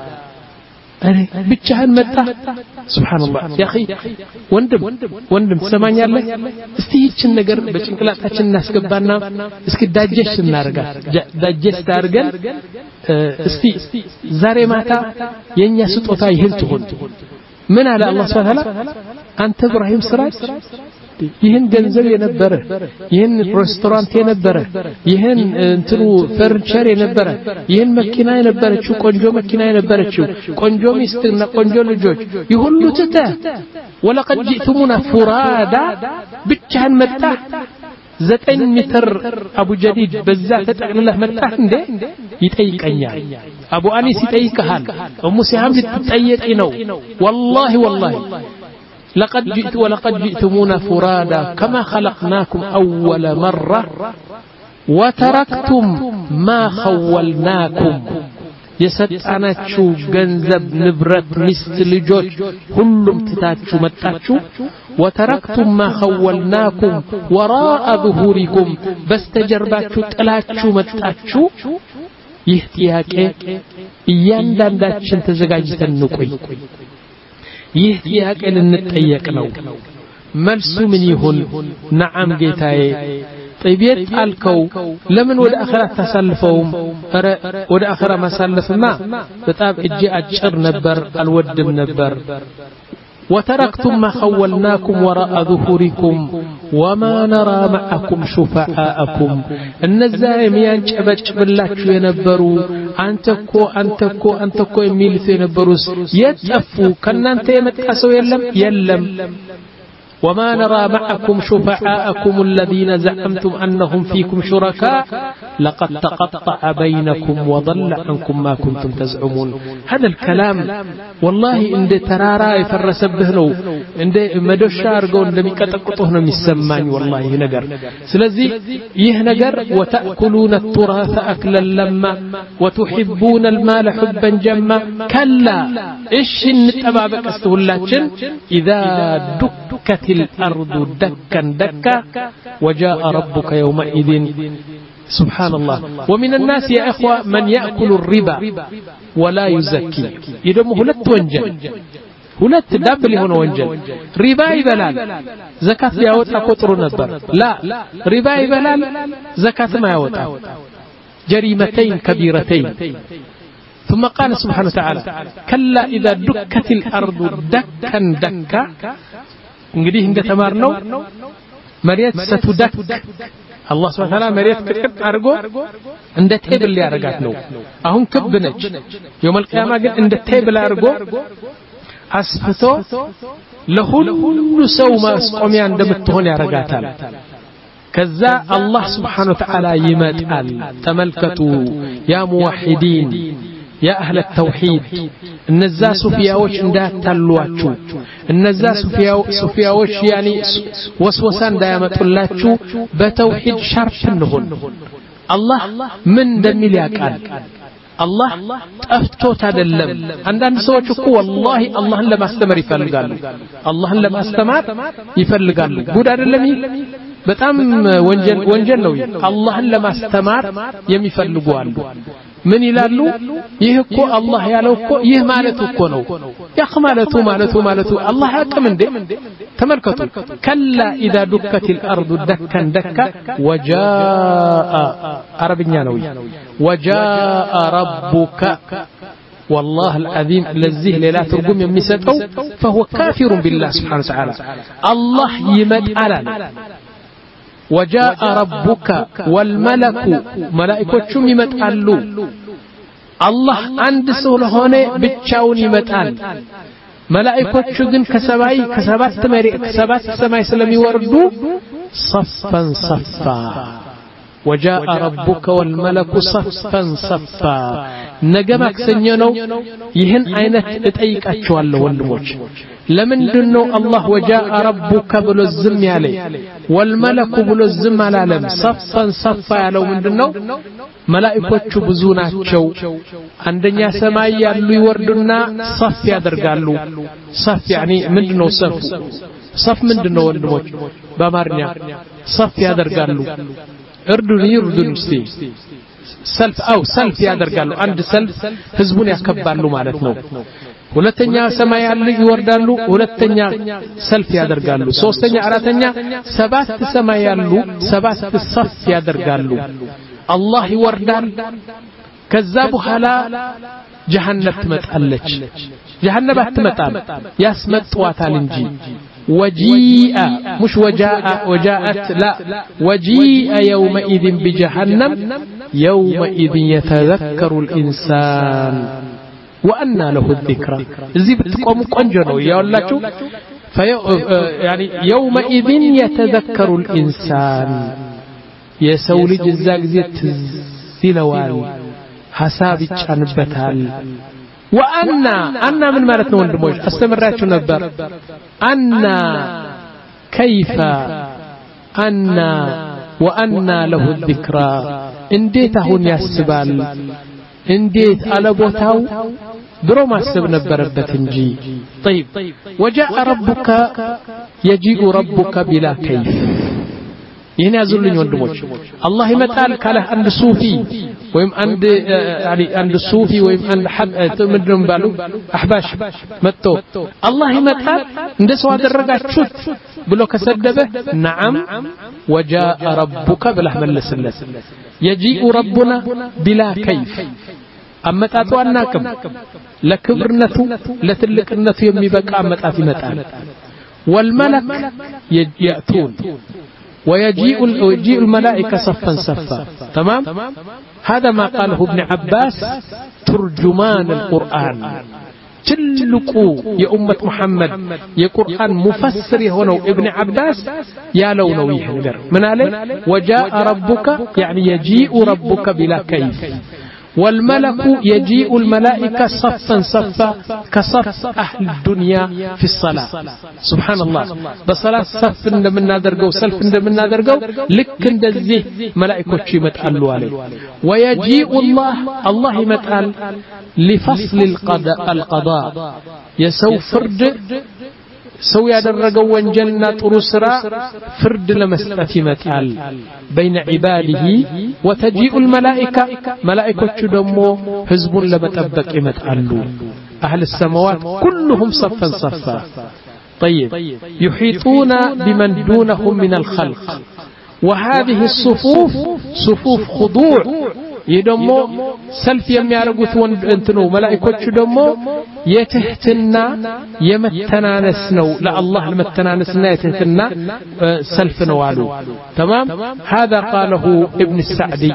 أنا بتشهد متى سبحان الله يا أخي وندم وندم سمعني الله استيج النجار بتشكلات هالش الناس كبرنا اسكت داجش النارجا داجش تارجل استي زاري ماتا ينيا ستوتا يهلتهن من على الله سبحانه وتعالى أنت إبراهيم سراج ይህን ገንዘብ የነበረ ይህን ሬስቶራንት የነበረ ይህን እንትኑ ፈርኒቸር የነበረ ይህን መኪና የነበረችው ቆንጆ መኪና የነበረችው ቆንጆ ሚስትና ቆንጆ ልጆች ይሁሉ ተተ ወለቀድ ጂቱሙና ፉራዳ ብቻህን መጣ ዘጠኝ ሜትር አቡ ጀዲድ በዛ ተጠቅልለህ መጣህ እንዴ ይጠይቀኛል አቡ አኒስ ይጠይቀሃል ኡሙ ሲሃም ልትጠየቂ ነው والله والله لقد جئت ولقد جئتمونا فرادا كما خلقناكم أول مرة وتركتم ما خولناكم يستعناتشو جنزب نبرت مست لجوج كلهم تتاتشو متاتشو وتركتم ما خولناكم وراء ظهوركم بس تجرباتشو تلاتشو متاتشو يهتياك ياندان داتشن تزغاجتن نقوي ይህ ጥያቄ ልንጠየቅ ነው መልሱ ምን ይሁን ነዓም ጌታዬ طيبيت አልከው ለምን ወደ አኺራ ታሳልፈውም አረ ወደ አኺራ ማሳለፍማ በጣም እጅ አጭር ነበር አልወድም ነበር وتركتم ما خولناكم وراء ظهوركم وما نرى معكم شفعاءكم النزايم ينጨበጭብላችሁ የነበሩ አንተኮ አንተኮ አንተኮ የሚልሱ የነበሩስ የጠፉ ከናንተ የመጣ ሰው የለም የለም وما نرى معكم شفعاءكم الذين زعمتم أنهم فيكم شركاء لقد تقطع بينكم وضل عنكم ما كنتم تزعمون هذا الكلام والله عند ترارا يفرس بهنو عند مدوشار قول لم يكتقطه نمسمان والله نجر سلزي يه نجر وتأكلون التراث أكلا لما وتحبون المال حبا جما كلا إيش نتبابك استهلاتشن إذا دكت الأرض دكا دكا وجاء ربك يومئذ سبحان الله ومن الناس يا إخوة من يأكل الربا ولا يزكي يدوم هلت وانجل هلت دابل هنا وانجل ربا يبلال زكاة ياوتا قطر نبر لا ربا يبلال زكاة ما ياوتا جريمتين كبيرتين ثم قال سبحانه وتعالى كلا إذا دكت الأرض دكا دكا እንግዲህ እንደተማርነው መሬት ስትደክ አላህ Subhanahu Wa Ta'ala መሬት ቅጥቅጥ አድርጎ እንደ ቴብል ያደርጋት ነው አሁን ክብ ነች የውመል ቂያማ ግን እንደ ቴብል አድርጎ አስፍቶ ለሁሉ ሰው ማስቆሚያ እንደምትሆን ያደርጋታል ከዛ አላህ Subhanahu Wa Ta'ala ይመጣል ተመልከቱ ያ ሙወሂዲን يا أهل التوحيد النزا صوفياوش እንዳታሏችሁ እነዛ ሱፊያዎች يعني ወስወሳ እንዳያመጡላችሁ በተውሂድ ሻርፕ እንሁን አላህ ምን እንደሚል ያውቃል አላህ ጠፍቶት አይደለም አንዳንድ ሰዎች እኮ والله አላህን ለማስተማር ይፈልጋሉ አላህን ለማስተማር ይፈልጋሉ ጉድ አይደለም በጣም ወንጀል ወንጀል ነው አላህን ለማስተማር የሚፈልጉ አሉ ምን ይላሉ ይህ እኮ አላህ ያለው እኮ ይህ ማለት እኮ ነው ያህ ማለቱ ማለቱ ማለቱ አላህ ያቅም እንዴ ተመልከቱ ከላ اذا دكت الارض دكا دكا وجاء عربኛ ነው وجاء ربك والله العظيم الذي لا ترجم يمسطው فهو كافر بالله سبحانه وتعالى الله يمጣላል وجاء ربك والملك ملائكتهم يمጣሉ الله عند ሰው ለሆነ ብቻውን ይመጣል መላእክቶቹ ግን ከሰማይ ከሰባት መሪ ከሰባት ሰማይ ስለሚወርዱ صفا صفا وجاء ربك والملك صفا صفا ነገማክ ሰኞ ነው ይህን አይነት እጠይቃቸዋለሁ ወንድሞች ለምንድነው አላህ وجاء ربك ብሎ ዝም ያለ والملك ብሎ ዝም አላለም صفا صفا ያለው ምንድነው መላእክቶቹ ብዙ ናቸው አንደኛ ሰማይ ያሉ ይወርዱና صف ያደርጋሉ صف يعني ምንድነው صف صف ምንድነው ወንድሞች በአማርኛ صف ያደርጋሉ እርዱን ይርዱን እስቲ ሰልፍ አው ሰልፍ ያደርጋሉ አንድ ሰልፍ ህዝቡን ያከባሉ ማለት ነው ሁለተኛ ሰማይ ያሉ ይወርዳሉ ሁለተኛ ሰልፍ ያደርጋሉ ሶስተኛ አራተኛ ሰባት ሰማይ ያሉ ሰባት ሰፍ ያደርጋሉ አላህ ይወርዳል ከዛ በኋላ ጀሃነም ትመጣለች ጀሃነም አትመጣም ያስመጥዋታል እንጂ وجيء مش وجاء وجاءت لا وجيء يومئذ بجهنم يومئذ يتذكر الإنسان وأنى له الذكرى زي بتقوم قنجنو يقولاتو يعني يومئذ يتذكر الإنسان يسولج الزاقزيت زيلوال حساب يتشانبتال وأن أن من مالتنا وندموش استمراتشو نبر أن كيف أن وأن له الذكرى انديته يسبال انديت على بوتاو درو ما سب نبربت انجي طيب وجاء ربك يجيء ربك بلا كيف يهنا يزلون وندموش الله يمتال كاله عند صوفي ويم عند يعني عند الصوفي ويم عند حب تمدرم بالو احباش متو الله يمتال عند سو ادرغاچوت بلو كسدبه نعم وجاء ربك بلا ملسلس يجيء ربنا بلا كيف አመጣጡ አናቅም ለክብርነቱ ለትልቅነቱ የሚበቃ አመጣት ይመጣል والملك يأتون ويجيء ويجيء الملائكة صفا صفا تمام هذا ما قاله ابن عباس ترجمان القرآن تلقوا يا أمة محمد يا قرآن مفسر هنا ابن عباس يا لونو يهنجر من عليه وجاء ربك يعني يجيء ربك بلا كيف والملك يجيء الملائكة صفا صفا كصف أهل الدنيا في الصلاة سبحان الله بصلاة صف من نادرقو سلف من نادرقو لك ندزيه ملائكة متعلوا عليه ويجيء الله الله متعل لفصل القضاء القضاء يسو فرد سو ያደረገው ወንጀልና ጥሩ ስራ ፍርድ ለመስጠት ይመጣል بين عباده وتجيء الملائكه ملائكه ደሞ ህዝቡን ለመጠበቅ ይመጣሉ اهل السماوات كلهم صفا صفا طيب يحيطون بمن دونهم من الخلق وهذه الصفوف صفوف خضوع يدمو سلف የሚያረጉት ወንድ እንትኑ መላእክቶቹ ደሞ የትህትና የመተናነስ ነው ለአላህ ለመተናነስና የትህትና ሰልፍ ነው አሉ تمام هذا قاله ابن السعدي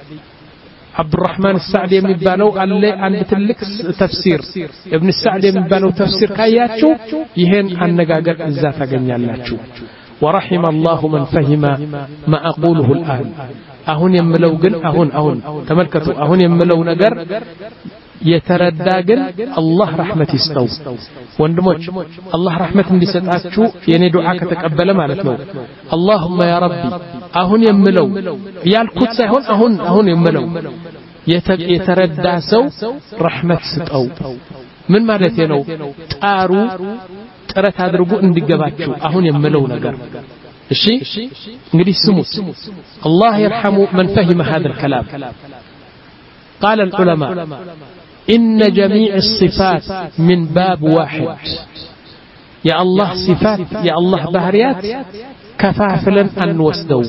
عبد الرحمن السعدي የሚባለው አለ አንድ ትልቅ ተፍሲር ابن السعدي የሚባለው ተፍሲር ካያችሁ ይሄን አነጋገር እዛ ታገኛላችሁ ورحم الله من فهم ما أقوله الآن أهون يملو قل أهون أهون تملكتوا أهون يملو نجر يتردى ግን الله رحمة يستو ወንድሞች الله رحمة እንዲሰጣችሁ የኔ ዱዓ ከተቀበለ ማለት ነው اللهم يا ربي አሁን የምለው ያልኩት ሳይሆን አሁን አሁን የምለው የተረዳ ሰው رحمة ስጠው ምን ማለት ነው ጣሩ ጥረት አድርጉ እንዲገባችሁ አሁን የምለው ነገር እሺ እንግዲህ ስሙት الله يرحم من فهم هذا الكلام قال العلماء إن جميع الصفات من باب واحد يا الله صفات يا الله بهريات كفافلا أن وسدوا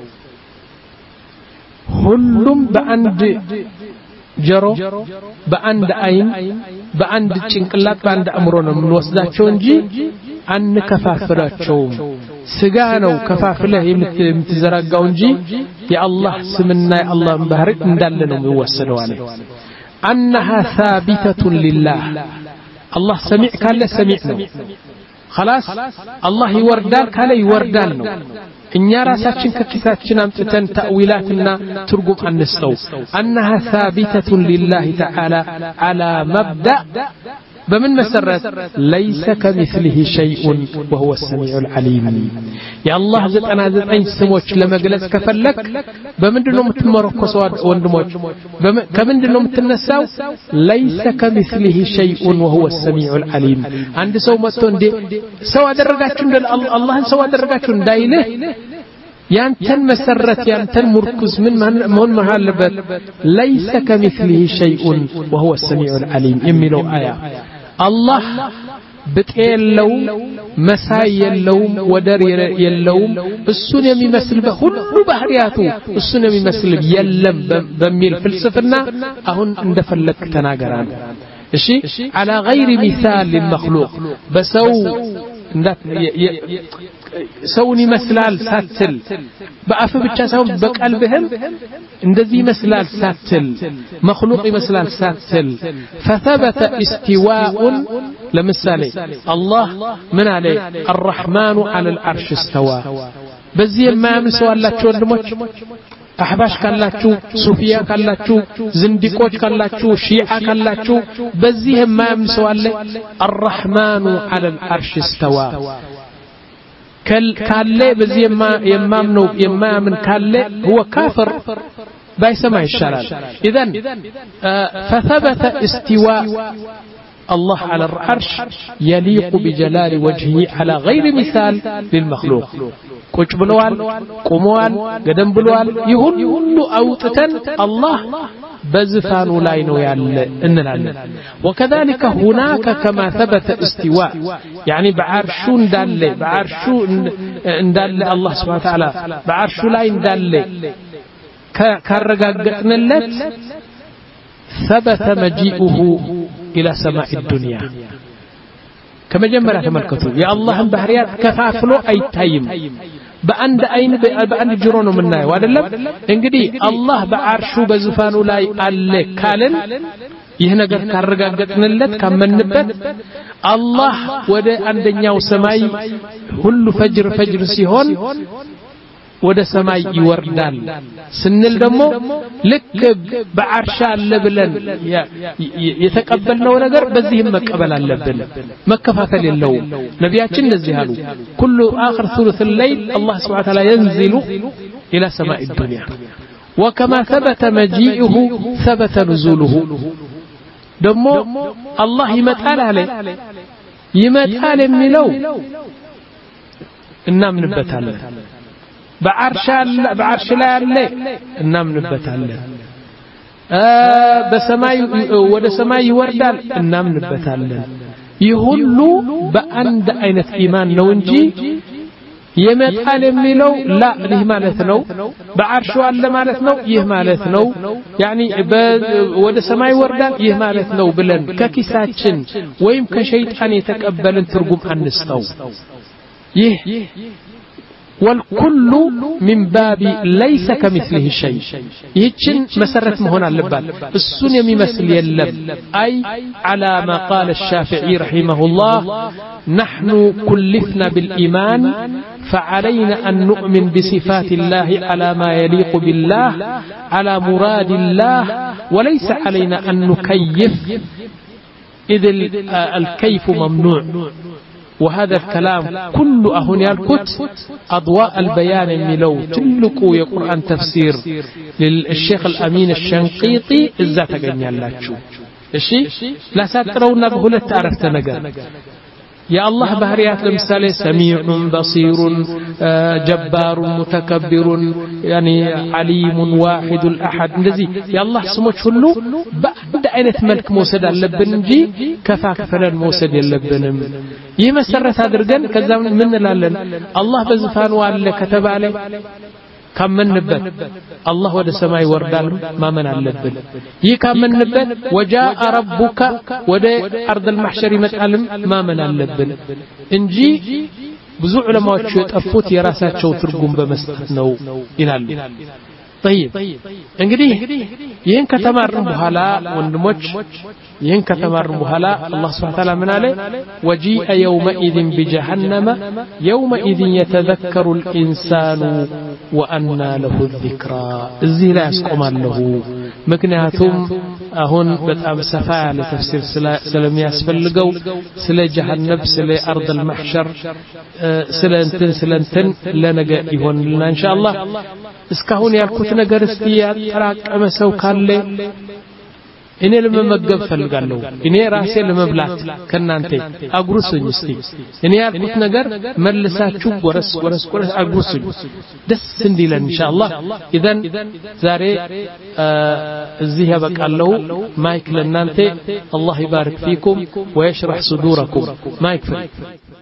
كلهم بعند جرو بعند عين بعند چنقلات بعند أمرنا من وسداتشو انجي أن كفافلاتشو سجانو كفافله يمتزرقوا انجي يا الله سمنا يا الله بهريت ندلنا ويوسدوا عليه أنها ثابتة لله الله سميع كان سميعنا خلاص الله يوردان كان يوردان إن راساتشن ككتاتشن أمتتن تأويلاتنا ترقم عن السو أنها ثابتة لله تعالى على مبدأ بمن مسرت ليس كمثله شيء وهو السميع العليم يا الله زت أنا زت أي سموش لما جلس كفلك بمن دنو متمركز وندموش كمن دنو متنساو ليس كمثله شيء وهو السميع العليم عند سو متون دي سو درجاتون الله سو درجاتون دايله يانتن مسرت يانتن مركز من من مهالبت ليس كمثله شيء وهو السميع العليم يميلو آية الله بتيلو مساي يلوم ودر يلوم السن يمثل بكل بحرياته السن يمثل يلم بميل فلسفنا اهون اندفلك تناغران እሺ على غير مثال للمخلوق بسو سوني مسلال ساتل بأف ብቻ ሳይሆን በቀልብህም እንደዚህ ይመስላል ሳትል مخلوق ይመስላል ሳትል فثبت استواء ለምሳሌ الله من عليه الرحمن على العرش استوى በዚህ የማያምን ሰው አላችሁ ወንድሞች أحباش كاللاتشو صوفيا كاللاتشو زنديقوش كاللاتشو شيعة كاللاتشو بزيهم ما يمسوا علي الرحمن على العرش استوى كاللي بزيهم ما يمامنو يمامن كاللي هو كافر بايسما الشلال إذن فثبت استواء الله على العرش يليق بجلال وجهه على غير مثال للمخلوق ቁጭ ብለዋል ቆመዋል ገደም ብለዋል ይሁን ሁሉ አውጥተን አላህ በዝፋኑ ላይ ነው ያለ እንላለን وكذلك هناك كما ثبت استواء يعني بعرشو እንዳለ بعرشو እንዳለ الله سبحانه وتعالى بعرشو ላይ እንዳለ ካረጋገጥንለት ثبت مجيئه إلى سماء الدنيا كما جمرة تملكته يا الله بحريات كفافلو أي تايم بأند أين بأند جرونه منا وادلب إنجدي الله بعرشو بزفانو لاي على كالن يهنا قد كرجعتنا اللت كمن نبت الله وده عندنا وسماي كل فجر فجر سيهون ወደ ሰማይ ይወርዳል ስንል ደግሞ ልክ በአርሻ አለብለን የተቀበልነው ነገር በዚህም መቀበል አለብን መከፋፈል የለውም ነቢያችን እንደዚህ አሉ كل آخر ثلث الليل الله سبحانه وتعالى ينزل إلى سماء الدنيا وكما ثبت مجيئه ثبت نزوله دمو الله يمتعال عليه يمتعال ملو إنام نبتال بعرش بعرش لا عليه إنام نبتال بسماي وده سماي يوردال إنام نبتال يهلو بأند أينة إيمان نونجي يمتعال ملو لا له مالتنو بعرشو على مالتنو يه مالتنو يعني وده سماي وردان يه مالتنو بلن ككساتشن ويم كشيطان يتقبلن ترجم عن نستو يه والكل من باب ليس كمثله شيء يهجن مسرت مهون اللبال السن يمثل يلب أي على ما قال الشافعي رحمه الله نحن كلفنا بالإيمان فعلينا أن نؤمن بصفات الله على ما يليق بالله على مراد الله وليس علينا أن نكيف إذ الكيف ممنوع وهذا الكلام كل أهون يالكت أضواء البيان ملو تلقوا يا قرآن تفسير للشيخ الأمين الشنقيطي الذات قنيا الله الشيء لا ساترونا بهلة تعرفت نقر يا الله بهريات لمثالي سميع بصير جبار متكبر يعني عليم واحد الأحد نزي يا الله سموش كله بعد عينة ملك موسد اللبن جي كفاك فلان موسد اللبن يمسرت هذا الرجل كذا من لالن الله بزفان وعلى كتب عليه كم من نبت الله ود السماء وردال ما من اللبن يي كم من نبت وجاء ربك ود أرض المحشر متعلم ما من اللبن انجي بزوع علماء يطفوت يراساتشو ترجم بمستنو إلى طيب እንግዲህ ይህን ከተማርን በኋላ ወንድሞች ይህን ከተማርን በኋላ አላህ Subhanahu Wa Ta'ala ምን አለ وجيء يومئذ بجهنم يومئذ يتذكر الإنسان وأنى له الذكرى እዚህ ላይ ያስቆማለሁ ምክንያቱም አሁን በጣም ሰፋ ያለ ተፍሲር ስለሚያስፈልገው ስለ ጀሃነም ስለ አርድ المحشر ስለ እንትን ስለ እንትን ለነገ ይሆንልና ኢንሻአላህ እስካሁን ያልኩት ነገር እስቲ ያጠራቀመ ሰው ካለ እኔ ለመመገብ ፈልጋለሁ እኔ ራሴ ለመብላት ከናንተ አጉርሱኝ እስቲ እኔ ያልኩት ነገር መልሳችሁ ወረስ ወረስ ወረስ አጉርሱኝ ደስ እንዲለን ኢንሻአላህ ኢዘን ዛሬ እዚህ ያበቃለሁ ማይክ ለናንተ አላህ ይባርክ ፊኩም ويشرح صدوركم ማይክ